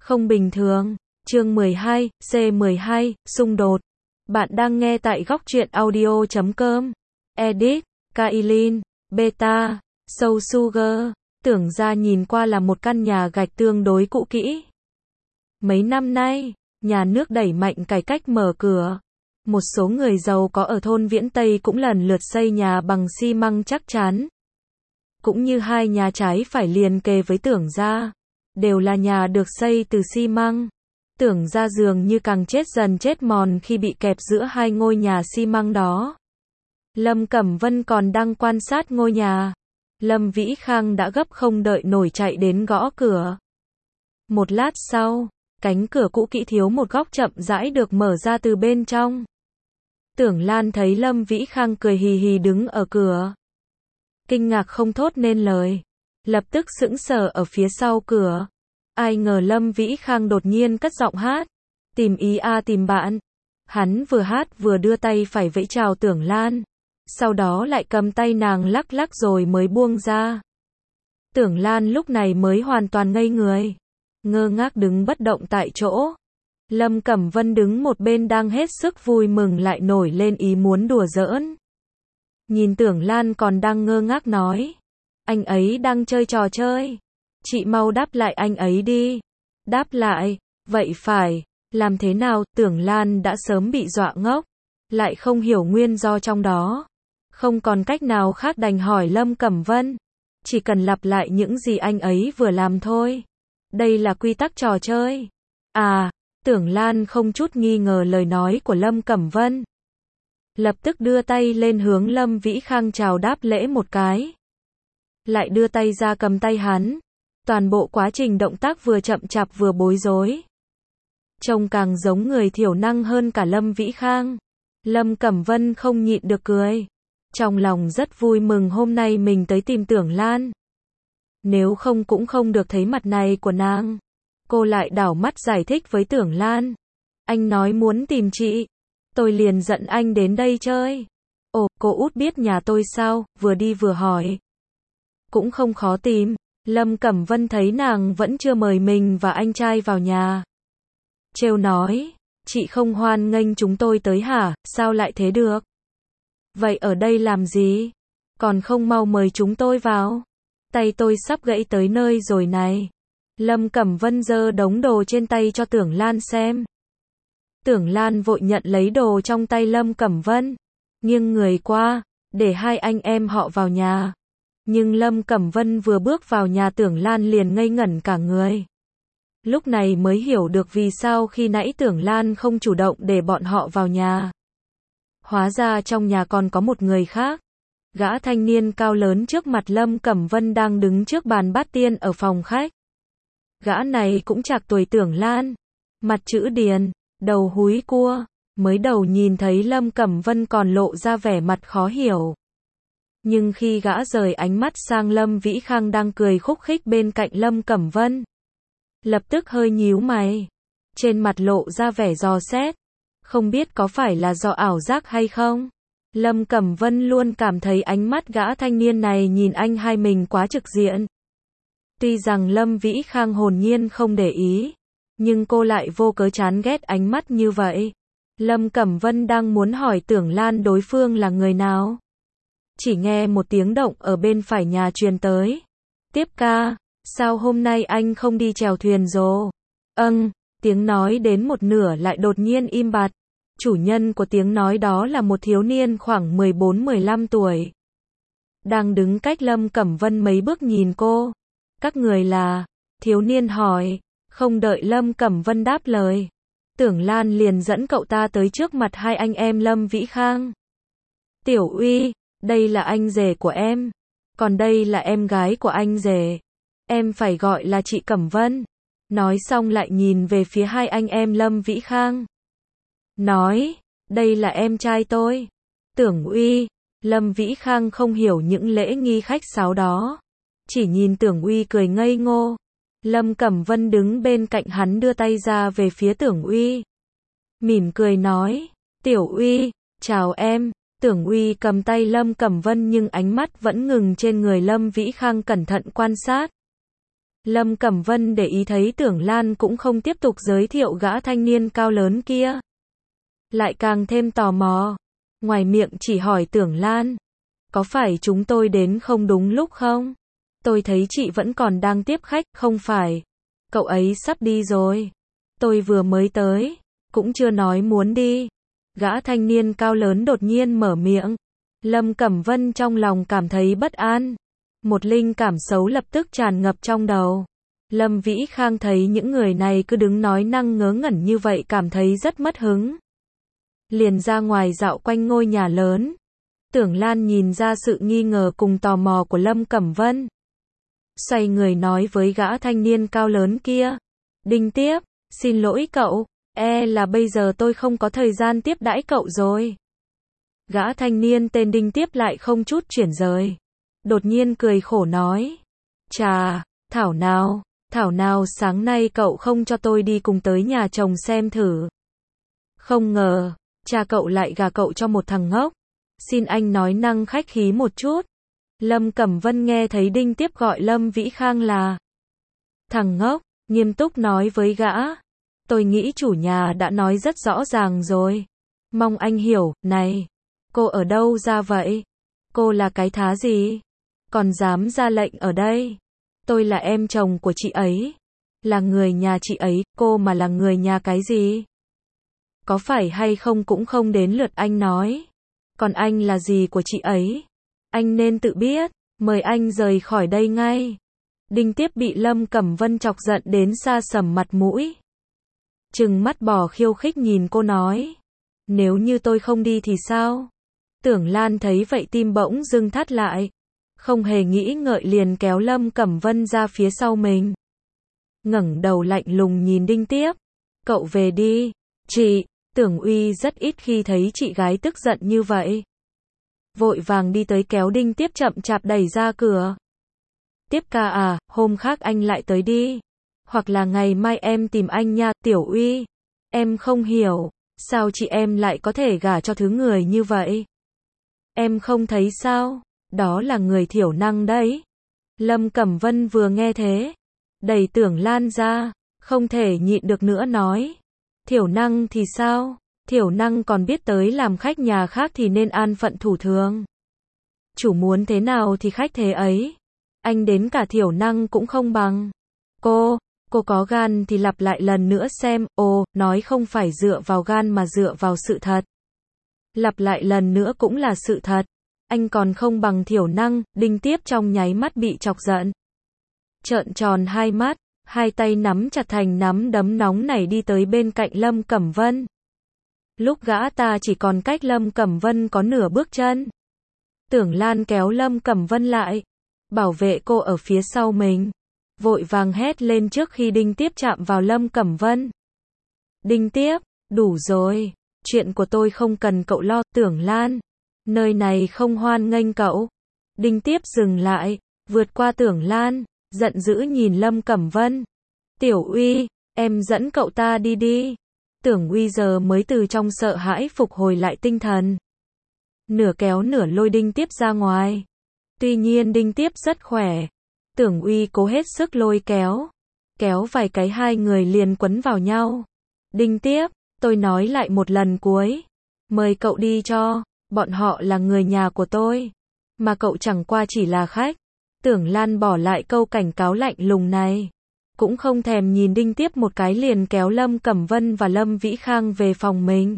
Không bình thường. Chương 12, C12, xung đột. Bạn đang nghe tại góc truyện audio.com. Edit, Kailin, Beta, Soul Sugar. Tưởng ra nhìn qua là một căn nhà gạch tương đối cũ kỹ. Mấy năm nay, nhà nước đẩy mạnh cải cách mở cửa. Một số người giàu có ở thôn Viễn Tây cũng lần lượt xây nhà bằng xi măng chắc chắn. Cũng như hai nhà trái phải liền kề với Tưởng gia, đều là nhà được xây từ xi măng. Tưởng gia dường như càng chết dần chết mòn khi bị kẹp giữa hai ngôi nhà xi măng đó. Lâm Cẩm Vân còn đang quan sát ngôi nhà. Lâm Vĩ Khang đã gấp không đợi nổi chạy đến gõ cửa. Một lát sau, cánh cửa cũ kỹ thiếu một góc chậm rãi được mở ra từ bên trong. Tưởng Lan thấy Lâm Vĩ Khang cười hì hì đứng ở cửa. Kinh ngạc không thốt nên lời. Lập tức sững sờ ở phía sau cửa. Ai ngờ Lâm Vĩ Khang đột nhiên cất giọng hát. Tìm ý a tìm bạn. Hắn vừa hát vừa đưa tay phải vẫy chào Tưởng Lan. Sau đó lại cầm tay nàng lắc lắc rồi mới buông ra. Tưởng Lan lúc này mới hoàn toàn ngây người. Ngơ ngác đứng bất động tại chỗ. Lâm Cẩm Vân đứng một bên đang hết sức vui mừng lại nổi lên ý muốn đùa giỡn. Nhìn Tưởng Lan còn đang ngơ ngác nói. Anh ấy đang chơi trò chơi. Chị mau đáp lại anh ấy đi. Đáp lại, vậy phải, làm thế nào? Tưởng Lan đã sớm bị dọa ngốc. Lại không hiểu nguyên do trong đó. Không còn cách nào khác đành hỏi Lâm Cẩm Vân. Chỉ cần lặp lại những gì anh ấy vừa làm thôi. Đây là quy tắc trò chơi. À, Tưởng Lan không chút nghi ngờ lời nói của Lâm Cẩm Vân. Lập tức đưa tay lên hướng Lâm Vĩ Khang chào đáp lễ một cái. Lại đưa tay ra cầm tay hắn. Toàn bộ quá trình động tác vừa chậm chạp vừa bối rối. Trông càng giống người thiểu năng hơn cả Lâm Vĩ Khang. Lâm Cẩm Vân không nhịn được cười. Trong lòng rất vui mừng hôm nay mình tới tìm Tưởng Lan. Nếu không cũng không được thấy mặt này của nàng. Cô lại đảo mắt giải thích với Tưởng Lan. Anh nói muốn tìm chị. Tôi liền giận anh đến đây chơi. Ồ, cô út biết nhà tôi sao? Vừa đi vừa hỏi. Cũng không khó tìm. Lâm Cẩm Vân thấy nàng vẫn chưa mời mình và anh trai vào nhà. Trêu nói. Chị không hoan nghênh chúng tôi tới hả? Sao lại thế được? Vậy ở đây làm gì? Còn không mau mời chúng tôi vào. Tay tôi sắp gãy tới nơi rồi này. Lâm Cẩm Vân giơ đống đồ trên tay cho Tưởng Lan xem. Tưởng Lan vội nhận lấy đồ trong tay Lâm Cẩm Vân. Nghiêng người qua, để hai anh em họ vào nhà. Nhưng Lâm Cẩm Vân vừa bước vào nhà Tưởng Lan liền ngây ngẩn cả người. Lúc này mới hiểu được vì sao khi nãy Tưởng Lan không chủ động để bọn họ vào nhà. Hóa ra trong nhà còn có một người khác. Gã thanh niên cao lớn trước mặt Lâm Cẩm Vân đang đứng trước bàn bát tiên ở phòng khách. Gã này cũng trạc tuổi Tưởng Lan. Mặt chữ điền, đầu húi cua. Mới đầu nhìn thấy Lâm Cẩm Vân còn lộ ra vẻ mặt khó hiểu. Nhưng khi gã rời ánh mắt sang Lâm Vĩ Khang đang cười khúc khích bên cạnh Lâm Cẩm Vân. Lập tức hơi nhíu mày. Trên mặt lộ ra vẻ dò xét. Không biết có phải là do ảo giác hay không? Lâm Cẩm Vân luôn cảm thấy ánh mắt gã thanh niên này nhìn anh hai mình quá trực diện. Tuy rằng Lâm Vĩ Khang hồn nhiên không để ý. Nhưng cô lại vô cớ chán ghét ánh mắt như vậy. Lâm Cẩm Vân đang muốn hỏi Tưởng Lan đối phương là người nào. Chỉ nghe một tiếng động ở bên phải nhà truyền tới. Tiếp ca, sao hôm nay anh không đi chèo thuyền rồi? Tiếng nói đến một nửa lại đột nhiên im bặt. Chủ nhân của tiếng nói đó là một thiếu niên khoảng 14-15 tuổi. Đang đứng cách Lâm Cẩm Vân mấy bước nhìn cô. Các người là? Thiếu niên hỏi. Không đợi Lâm Cẩm Vân đáp lời. Tưởng Lan liền dẫn cậu ta tới trước mặt hai anh em Lâm Vĩ Khang. Tiểu Uy, đây là anh rể của em. Còn đây là em gái của anh rể. Em phải gọi là chị Cẩm Vân. Nói xong lại nhìn về phía hai anh em Lâm Vĩ Khang. Nói, đây là em trai tôi. Tưởng Uy, Lâm Vĩ Khang không hiểu những lễ nghi khách sáo đó. Chỉ nhìn Tưởng Uy cười ngây ngô. Lâm Cẩm Vân đứng bên cạnh hắn đưa tay ra về phía Tưởng Uy. Mỉm cười nói, Tiểu Uy, chào em. Tưởng Uy cầm tay Lâm Cẩm Vân nhưng ánh mắt vẫn ngừng trên người Lâm Vĩ Khang cẩn thận quan sát. Lâm Cẩm Vân để ý thấy Tưởng Lan cũng không tiếp tục giới thiệu gã thanh niên cao lớn kia. Lại càng thêm tò mò. Ngoài miệng chỉ hỏi Tưởng Lan. Có phải chúng tôi đến không đúng lúc không? Tôi thấy chị vẫn còn đang tiếp khách, không phải. Cậu ấy sắp đi rồi. Tôi vừa mới tới. Cũng chưa nói muốn đi. Gã thanh niên cao lớn đột nhiên mở miệng. Lâm Cẩm Vân trong lòng cảm thấy bất an. Một linh cảm xấu lập tức tràn ngập trong đầu. Lâm Vĩ Khang thấy những người này cứ đứng nói năng ngớ ngẩn như vậy cảm thấy rất mất hứng. Liền ra ngoài dạo quanh ngôi nhà lớn. Tưởng Lan nhìn ra sự nghi ngờ cùng tò mò của Lâm Cẩm Vân. Xoay người nói với gã thanh niên cao lớn kia. Đinh Tiếp, xin lỗi cậu, là bây giờ tôi không có thời gian tiếp đãi cậu rồi. Gã thanh niên tên Đinh Tiếp lại không chút chuyển rời. Đột nhiên cười khổ nói. Chà, thảo nào sáng nay cậu không cho tôi đi cùng tới nhà chồng xem thử. Không ngờ, cha cậu lại gả cậu cho một thằng ngốc. Xin anh nói năng khách khí một chút. Lâm Cẩm Vân nghe thấy Đinh Tiếp gọi Lâm Vĩ Khang là thằng ngốc, nghiêm túc nói với gã. Tôi nghĩ chủ nhà đã nói rất rõ ràng rồi. Mong anh hiểu, này, cô ở đâu ra vậy? Cô là cái thá gì? Còn dám ra lệnh ở đây? Tôi là em chồng của chị ấy. Là người nhà chị ấy, cô mà là người nhà cái gì? Có phải hay không cũng không đến lượt anh nói. Còn anh là gì của chị ấy? Anh nên tự biết, mời anh rời khỏi đây ngay. Đinh Tiếp bị Lâm Cẩm Vân chọc giận đến sa sầm mặt mũi. Trừng mắt bỏ khiêu khích nhìn cô nói. Nếu như tôi không đi thì sao? Tưởng Lan thấy vậy tim bỗng dưng thắt lại. Không hề nghĩ ngợi liền kéo Lâm Cẩm Vân ra phía sau mình. Ngẩng đầu lạnh lùng nhìn Đinh Tiếp. Cậu về đi. Chị, Tưởng Uy rất ít khi thấy chị gái tức giận như vậy. Vội vàng đi tới kéo Đinh Tiếp chậm chạp đẩy ra cửa. Tiếp ca à, hôm khác anh lại tới đi. Hoặc là ngày mai em tìm anh nha, Tiểu Uy. Em không hiểu, sao chị em lại có thể gả cho thứ người như vậy? Em không thấy sao? Đó là người thiểu năng đấy. Lâm Cẩm Vân vừa nghe thế, đẩy Tưởng Lan ra, không thể nhịn được nữa nói. Thiểu năng thì sao? Thiểu năng còn biết tới làm khách nhà khác thì nên an phận thủ thường. Chủ muốn thế nào thì khách thế ấy. Anh đến cả thiểu năng cũng không bằng. Cô có gan thì lặp lại lần nữa xem. Nói không phải dựa vào gan mà dựa vào sự thật. Lặp lại lần nữa cũng là sự thật. Anh còn không bằng thiểu năng. Đinh Tiếp trong nháy mắt bị chọc giận. Trợn tròn hai mắt, hai tay nắm chặt thành nắm đấm nóng nảy đi tới bên cạnh Lâm Cẩm Vân. Lúc gã ta chỉ còn cách Lâm Cẩm Vân có nửa bước chân. Tưởng Lan kéo Lâm Cẩm Vân lại, bảo vệ cô ở phía sau mình. Vội vàng hét lên trước khi Đinh Tiếp chạm vào Lâm Cẩm Vân. Đinh Tiếp, đủ rồi, chuyện của tôi không cần cậu lo. Tưởng Lan, nơi này không hoan nghênh cậu. Đinh Tiếp dừng lại, vượt qua Tưởng Lan, giận dữ nhìn Lâm Cẩm Vân. Tiểu Uy, em dẫn cậu ta đi đi. Tưởng Uy giờ mới từ trong sợ hãi phục hồi lại tinh thần. Nửa kéo nửa lôi Đinh Tiếp ra ngoài. Tuy nhiên Đinh Tiếp rất khỏe. Tưởng Uy cố hết sức lôi kéo. Kéo vài cái hai người liền quấn vào nhau. Đinh Tiếp, tôi nói lại một lần cuối. Mời cậu đi cho, bọn họ là người nhà của tôi. Mà cậu chẳng qua chỉ là khách. Tưởng Lan bỏ lại câu cảnh cáo lạnh lùng này. Cũng không thèm nhìn Đinh Tiếp một cái liền kéo Lâm Cẩm Vân và Lâm Vĩ Khang về phòng mình.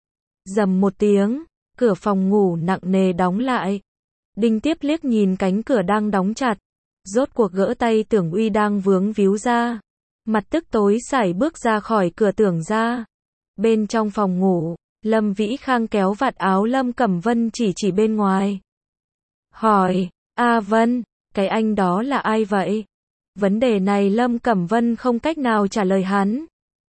Rầm một tiếng, cửa phòng ngủ nặng nề đóng lại. Đinh Tiếp liếc nhìn cánh cửa đang đóng chặt. Rốt cuộc gỡ tay Tưởng Uy đang vướng víu ra. Mặt tức tối sải bước ra khỏi cửa Tưởng ra. Bên trong phòng ngủ, Lâm Vĩ Khang kéo vạt áo Lâm Cẩm Vân chỉ bên ngoài. Hỏi, A Vân, cái anh đó là ai vậy? Vấn đề này Lâm Cẩm Vân không cách nào trả lời hắn.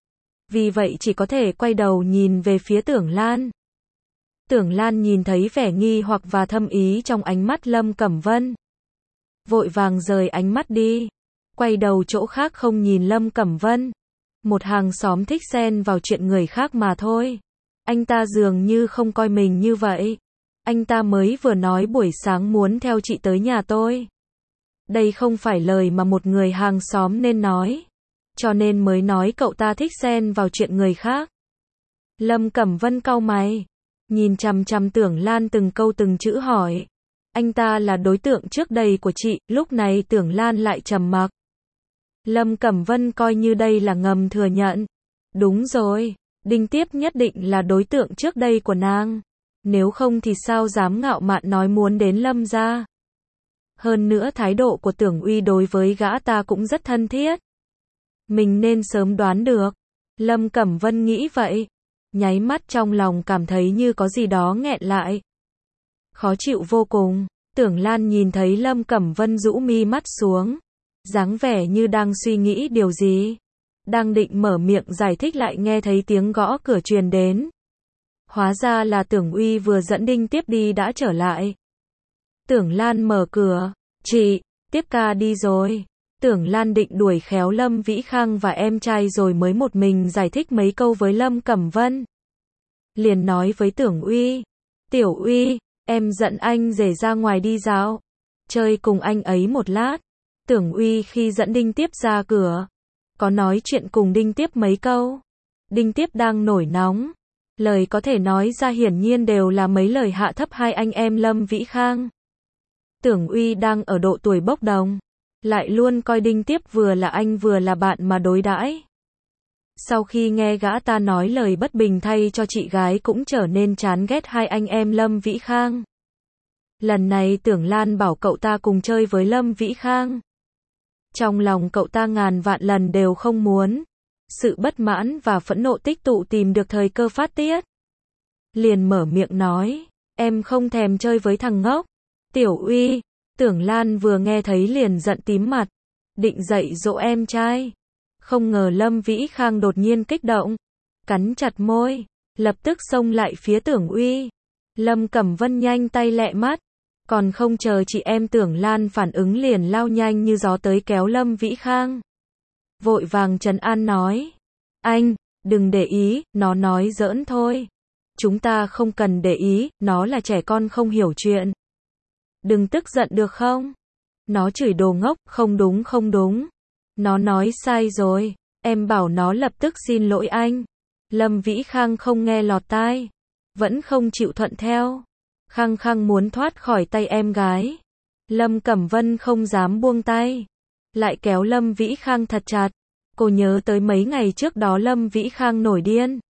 Vì vậy chỉ có thể quay đầu nhìn về phía Tưởng Lan. Tưởng Lan nhìn thấy vẻ nghi hoặc và thâm ý trong ánh mắt Lâm Cẩm Vân. Vội vàng rời ánh mắt đi. Quay đầu chỗ khác không nhìn Lâm Cẩm Vân. Một hàng xóm thích xen vào chuyện người khác mà thôi. Anh ta dường như không coi mình như vậy. Anh ta mới vừa nói buổi sáng muốn theo chị tới nhà tôi. Đây không phải lời mà một người hàng xóm nên nói. Cho nên mới nói cậu ta thích xen vào chuyện người khác. Lâm Cẩm Vân cau mày. Nhìn chằm chằm Tưởng Lan từng câu từng chữ hỏi. Anh ta là đối tượng trước đây của chị, lúc này Tưởng Lan lại trầm mặc. Lâm Cẩm Vân coi như đây là ngầm thừa nhận. Đúng rồi, Đinh Tiếp nhất định là đối tượng trước đây của nàng. Nếu không thì sao dám ngạo mạn nói muốn đến Lâm gia. Hơn nữa thái độ của Tưởng Uy đối với gã ta cũng rất thân thiết. Mình nên sớm đoán được. Lâm Cẩm Vân nghĩ vậy. Nháy mắt trong lòng cảm thấy như có gì đó nghẹn lại. Khó chịu vô cùng. Tưởng Lan nhìn thấy Lâm Cẩm Vân rũ mi mắt xuống. Dáng vẻ như đang suy nghĩ điều gì. Đang định mở miệng giải thích lại nghe thấy tiếng gõ cửa truyền đến. Hóa ra là Tưởng Uy vừa dẫn Đinh Tiếp đi đã trở lại. Tưởng Lan mở cửa. Chị, Tiếp ca đi rồi. Tưởng Lan định đuổi khéo Lâm Vĩ Khang và em trai rồi mới một mình giải thích mấy câu với Lâm Cẩm Vân. Liền nói với Tưởng Uy. Tiểu Uy, em dẫn anh rể ra ngoài đi dạo. Chơi cùng anh ấy một lát. Tưởng Uy khi dẫn Đinh Tiếp ra cửa. Có nói chuyện cùng Đinh Tiếp mấy câu. Đinh Tiếp đang nổi nóng. Lời có thể nói ra hiển nhiên đều là mấy lời hạ thấp hai anh em Lâm Vĩ Khang. Tưởng Uy đang ở độ tuổi bốc đồng. Lại luôn coi Đinh Tiếp vừa là anh vừa là bạn mà đối đãi. Sau khi nghe gã ta nói lời bất bình thay cho chị gái cũng trở nên chán ghét hai anh em Lâm Vĩ Khang. Lần này Tưởng Lan bảo cậu ta cùng chơi với Lâm Vĩ Khang. Trong lòng cậu ta ngàn vạn lần đều không muốn. Sự bất mãn và phẫn nộ tích tụ tìm được thời cơ phát tiết. Liền mở miệng nói, em không thèm chơi với thằng ngốc. Tiểu Uy, Tưởng Lan vừa nghe thấy liền giận tím mặt. Định dạy dỗ em trai. Không ngờ Lâm Vĩ Khang đột nhiên kích động. Cắn chặt môi. Lập tức xông lại phía Tưởng Uy. Lâm Cẩm Vân nhanh tay lẹ mắt. Còn không chờ chị em Tưởng Lan phản ứng liền lao nhanh như gió tới kéo Lâm Vĩ Khang. Vội vàng trấn an nói. Anh, đừng để ý, nó nói giỡn thôi. Chúng ta không cần để ý, nó là trẻ con không hiểu chuyện. Đừng tức giận được không? Nó chửi đồ ngốc, không đúng không đúng. Nó nói sai rồi, em bảo nó lập tức xin lỗi anh. Lâm Vĩ Khang không nghe lọt tai. Vẫn không chịu thuận theo. Khăng khăng muốn thoát khỏi tay em gái. Lâm Cẩm Vân không dám buông tay. Lại kéo Lâm Vĩ Khang thật chặt. Cô nhớ tới mấy ngày trước đó Lâm Vĩ Khang nổi điên.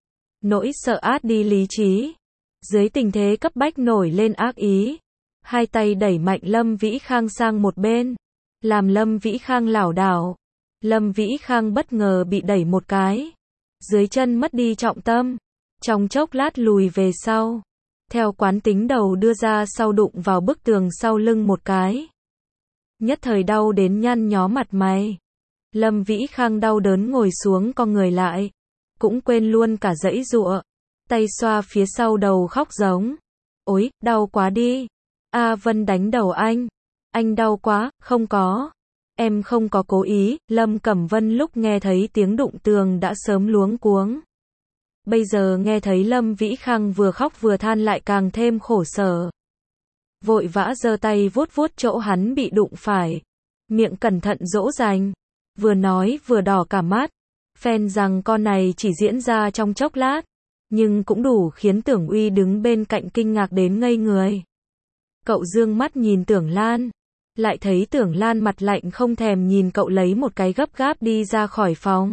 Nỗi sợ át đi lý trí. Dưới tình thế cấp bách nổi lên ác ý. Hai tay đẩy mạnh Lâm Vĩ Khang sang một bên. Làm Lâm Vĩ Khang lảo đảo. Lâm Vĩ Khang bất ngờ bị đẩy một cái. Dưới chân mất đi trọng tâm. Trong chốc lát lùi về sau. Theo quán tính đầu đưa ra sau đụng vào bức tường sau lưng một cái. Nhất thời đau đến nhăn nhó mặt mày. Lâm Vĩ Khang đau đớn ngồi xuống con người lại. Cũng quên luôn cả giãy giụa. Tay xoa phía sau đầu khóc giống. Ôi, đau quá đi. A Vân đánh đầu anh. Anh đau quá, không có. Em không có cố ý. Lâm Cẩm Vân lúc nghe thấy tiếng đụng tường đã sớm luống cuống. Bây giờ nghe thấy Lâm Vĩ Khang vừa khóc vừa than lại càng thêm khổ sở. Vội vã giơ tay vuốt vuốt chỗ hắn bị đụng phải. Miệng cẩn thận dỗ dành. Vừa nói vừa đỏ cả mắt. Phen rằng con này chỉ diễn ra trong chốc lát. Nhưng cũng đủ khiến Tưởng Uy đứng bên cạnh kinh ngạc đến ngây người. Cậu dương mắt nhìn Tưởng Lan. Lại thấy Tưởng Lan mặt lạnh không thèm nhìn cậu lấy một cái gấp gáp đi ra khỏi phòng.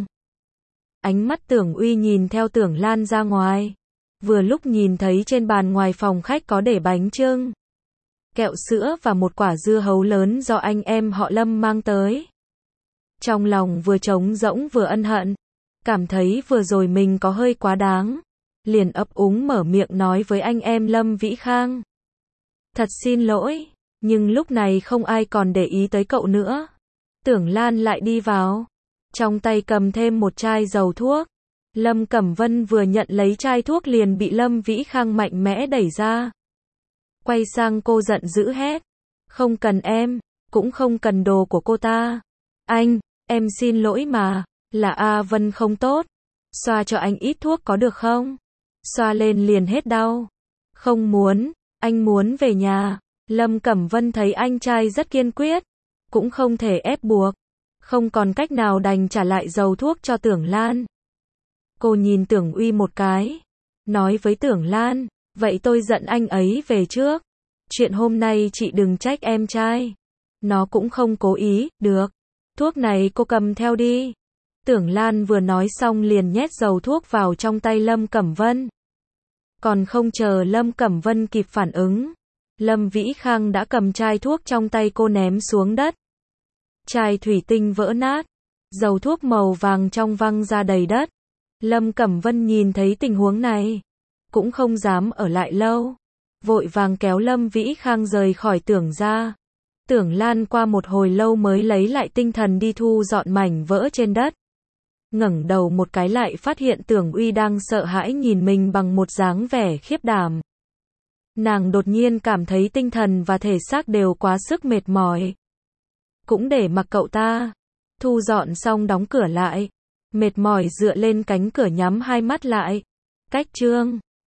Ánh mắt Tưởng Uy nhìn theo Tưởng Lan ra ngoài. Vừa lúc nhìn thấy trên bàn ngoài phòng khách có để bánh chưng, kẹo sữa và một quả dưa hấu lớn do anh em họ Lâm mang tới. Trong lòng vừa trống rỗng vừa ân hận. Cảm thấy vừa rồi mình có hơi quá đáng. Liền ấp úng mở miệng nói với anh em Lâm Vĩ Khang. Thật xin lỗi, nhưng lúc này không ai còn để ý tới cậu nữa. Tưởng Lan lại đi vào. Trong tay cầm thêm một chai dầu thuốc. Lâm Cẩm Vân vừa nhận lấy chai thuốc liền bị Lâm Vĩ Khang mạnh mẽ đẩy ra. Quay sang cô giận dữ hét. Không cần em, cũng không cần đồ của cô ta. Anh, em xin lỗi mà, là A Vân không tốt. Xoa cho anh ít thuốc có được không? Xoa lên liền hết đau. Không muốn, anh muốn về nhà. Lâm Cẩm Vân thấy anh trai rất kiên quyết. cũng không thể ép buộc. Không còn cách nào đành trả lại dầu thuốc cho Tưởng Lan. Cô nhìn Tưởng Uy một cái, nói với Tưởng Lan, vậy tôi dẫn anh ấy về trước. Chuyện hôm nay chị đừng trách em trai. Nó cũng không cố ý, được. Thuốc này cô cầm theo đi. Tưởng Lan vừa nói xong liền nhét dầu thuốc vào trong tay Lâm Cẩm Vân. Còn không chờ Lâm Cẩm Vân kịp phản ứng, Lâm Vĩ Khang đã cầm chai thuốc trong tay cô ném xuống đất. Chai thủy tinh vỡ nát, dầu thuốc màu vàng trong văng ra đầy đất. Lâm Cẩm Vân nhìn thấy tình huống này, cũng không dám ở lại lâu, vội vàng kéo Lâm Vĩ Khang rời khỏi Tưởng gia. Tưởng Lan qua một hồi lâu mới lấy lại tinh thần đi thu dọn mảnh vỡ trên đất. Ngẩng đầu một cái lại phát hiện Tưởng Uy đang sợ hãi nhìn mình bằng một dáng vẻ khiếp đảm. Nàng đột nhiên cảm thấy tinh thần và thể xác đều quá sức mệt mỏi. Cũng để mặc cậu ta. Thu dọn xong đóng cửa lại. Mệt mỏi dựa lên cánh cửa nhắm hai mắt lại. Cách chương